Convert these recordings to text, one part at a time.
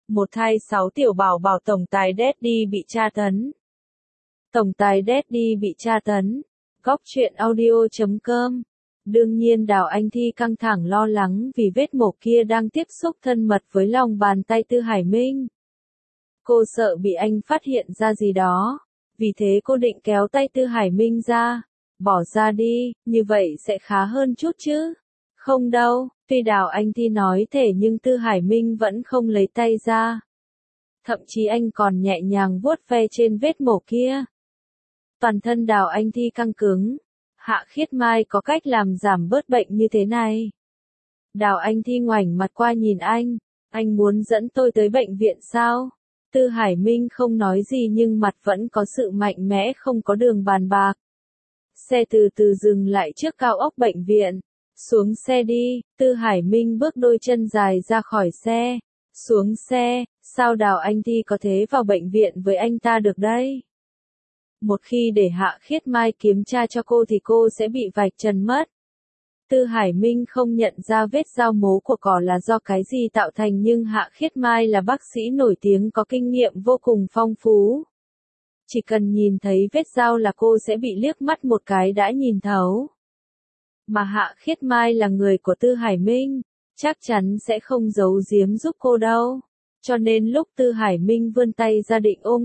Một thai 6 tiểu bảo bảo tổng tài Daddy bị tra tấn. Tổng tài Daddy bị tra tấn. Góc truyện audio.com. Đương nhiên Đào Anh Thi căng thẳng lo lắng vì vết mổ kia đang tiếp xúc thân mật với lòng bàn tay Tư Hải Minh. Cô sợ bị anh phát hiện ra gì đó, vì thế cô định kéo tay Tư Hải Minh ra. Bỏ ra đi, như vậy sẽ khá hơn chút chứ. Không đâu, tuy Đào Anh Thi nói thế nhưng Tư Hải Minh vẫn không lấy tay ra. Thậm chí anh còn nhẹ nhàng vuốt ve trên vết mổ kia. Toàn thân Đào Anh Thi căng cứng. Hạ Khiết Mai có cách làm giảm bớt bệnh như thế này. Đào Anh Thi ngoảnh mặt qua nhìn anh muốn dẫn tôi tới bệnh viện sao? Tư Hải Minh không nói gì nhưng mặt vẫn có sự mạnh mẽ không có đường bàn bạc. Xe từ từ dừng lại trước cao ốc bệnh viện. Xuống xe đi, Tư Hải Minh bước đôi chân dài ra khỏi xe. Xuống xe, sao Đào Anh Thi có thể vào bệnh viện với anh ta được đây? Một khi để Hạ Khiết Mai kiểm tra cho cô thì cô sẽ bị vạch trần mất. Tư Hải Minh không nhận ra vết dao mố của cỏ là do cái gì tạo thành nhưng Hạ Khiết Mai là bác sĩ nổi tiếng có kinh nghiệm vô cùng phong phú. Chỉ cần nhìn thấy vết dao là cô sẽ bị liếc mắt một cái đã nhìn thấu. Mà Hạ Khiết Mai là người của Tư Hải Minh, chắc chắn sẽ không giấu giếm giúp cô đâu. Cho nên lúc Tư Hải Minh vươn tay ra định ôm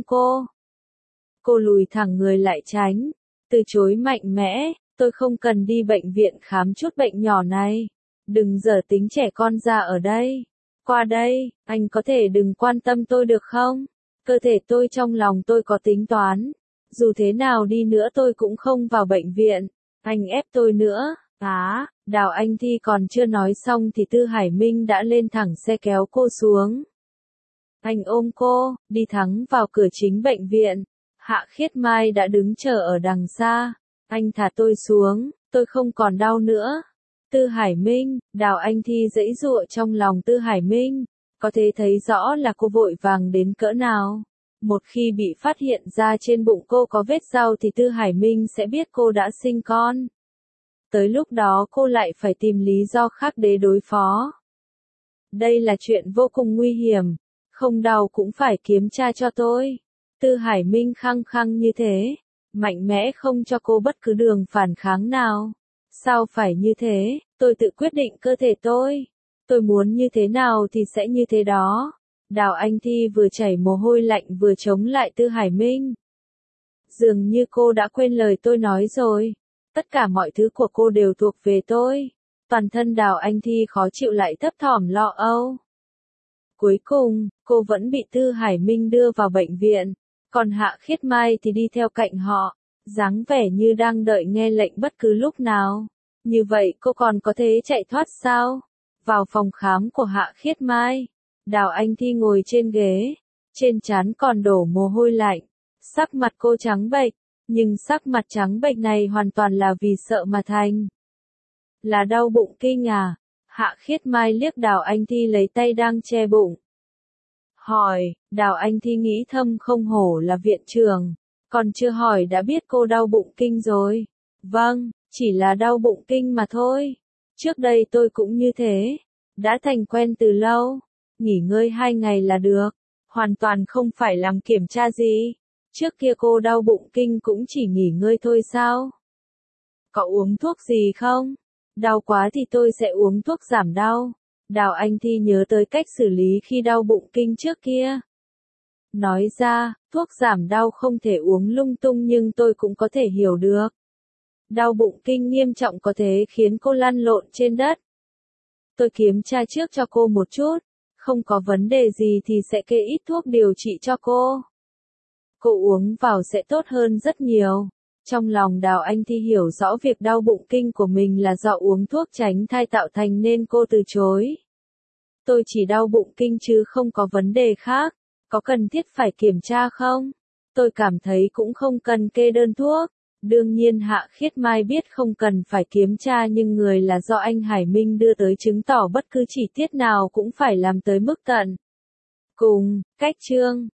cô lùi thẳng người lại tránh, từ chối mạnh mẽ, tôi không cần đi bệnh viện khám chút bệnh nhỏ này. Đừng giở tính trẻ con ra ở đây. Qua đây, anh có thể đừng quan tâm tôi được không? Cơ thể tôi trong lòng tôi có tính toán. Dù thế nào đi nữa tôi cũng không vào bệnh viện. Anh ép tôi nữa. Đào Anh Thi còn chưa nói xong thì Tư Hải Minh đã lên thẳng xe kéo cô xuống. Anh ôm cô, đi thẳng vào cửa chính bệnh viện. Hạ Khiết Mai đã đứng chờ ở đằng xa. Anh thả tôi xuống, tôi không còn đau nữa. Tư Hải Minh, Đào Anh Thi giãy giụa trong lòng Tư Hải Minh. Có thể thấy rõ là cô vội vàng đến cỡ nào. Một khi bị phát hiện ra trên bụng cô có vết dao thì Tư Hải Minh sẽ biết cô đã sinh con. Tới lúc đó cô lại phải tìm lý do khác để đối phó. Đây là chuyện vô cùng nguy hiểm. Không đau cũng phải kiểm tra cho tôi. Tư Hải Minh khăng khăng như thế. Mạnh mẽ không cho cô bất cứ đường phản kháng nào. Sao phải như thế? Tôi tự quyết định cơ thể tôi. Tôi muốn như thế nào thì sẽ như thế đó. Đào Anh Thi vừa chảy mồ hôi lạnh vừa chống lại Tư Hải Minh. Dường như cô đã quên lời tôi nói rồi. Tất cả mọi thứ của cô đều thuộc về tôi. Toàn thân Đào Anh Thi khó chịu lại thấp thỏm lo âu. Cuối cùng, cô vẫn bị Tư Hải Minh đưa vào bệnh viện. Còn Hạ Khiết Mai thì đi theo cạnh họ. Dáng vẻ như đang đợi nghe lệnh bất cứ lúc nào. Như vậy cô còn có thể chạy thoát sao? Vào phòng khám của Hạ Khiết Mai. Đào Anh Thi ngồi trên ghế. Trên trán còn đổ mồ hôi lạnh. Sắc mặt cô trắng bệch. Nhưng sắc mặt trắng bệch này hoàn toàn là vì sợ mà thành. Là đau bụng kinh à? Hạ Khiết Mai liếc Đào Anh Thi lấy tay đang che bụng. Hỏi, Đào Anh Thi nghĩ thầm không hổ là viện trưởng. Còn chưa hỏi đã biết cô đau bụng kinh rồi. Vâng, chỉ là đau bụng kinh mà thôi. Trước đây tôi cũng như thế. Đã thành quen từ lâu. Nghỉ ngơi 2 ngày là được. Hoàn toàn không phải làm kiểm tra gì. Trước kia cô đau bụng kinh cũng chỉ nghỉ ngơi thôi sao? Có uống thuốc gì không? Đau quá thì tôi sẽ uống thuốc giảm đau. Đào Anh Thi nhớ tới cách xử lý khi đau bụng kinh trước kia. Nói ra, thuốc giảm đau không thể uống lung tung nhưng tôi cũng có thể hiểu được. Đau bụng kinh nghiêm trọng có thể khiến cô lăn lộn trên đất. Tôi kiểm tra trước cho cô một chút. Không có vấn đề gì thì sẽ kê ít thuốc điều trị cho cô. Cô uống vào sẽ tốt hơn rất nhiều. Trong lòng Đào Anh Thi hiểu rõ việc đau bụng kinh của mình là do uống thuốc tránh thai tạo thành nên cô từ chối. Tôi chỉ đau bụng kinh chứ không có vấn đề khác. Có cần thiết phải kiểm tra không? Tôi cảm thấy cũng không cần kê đơn thuốc. Đương nhiên Hạ Khiết Mai biết không cần phải kiểm tra nhưng người là do anh Hải Minh đưa tới chứng tỏ bất cứ chi tiết nào cũng phải làm tới mức tận cùng. Cách chương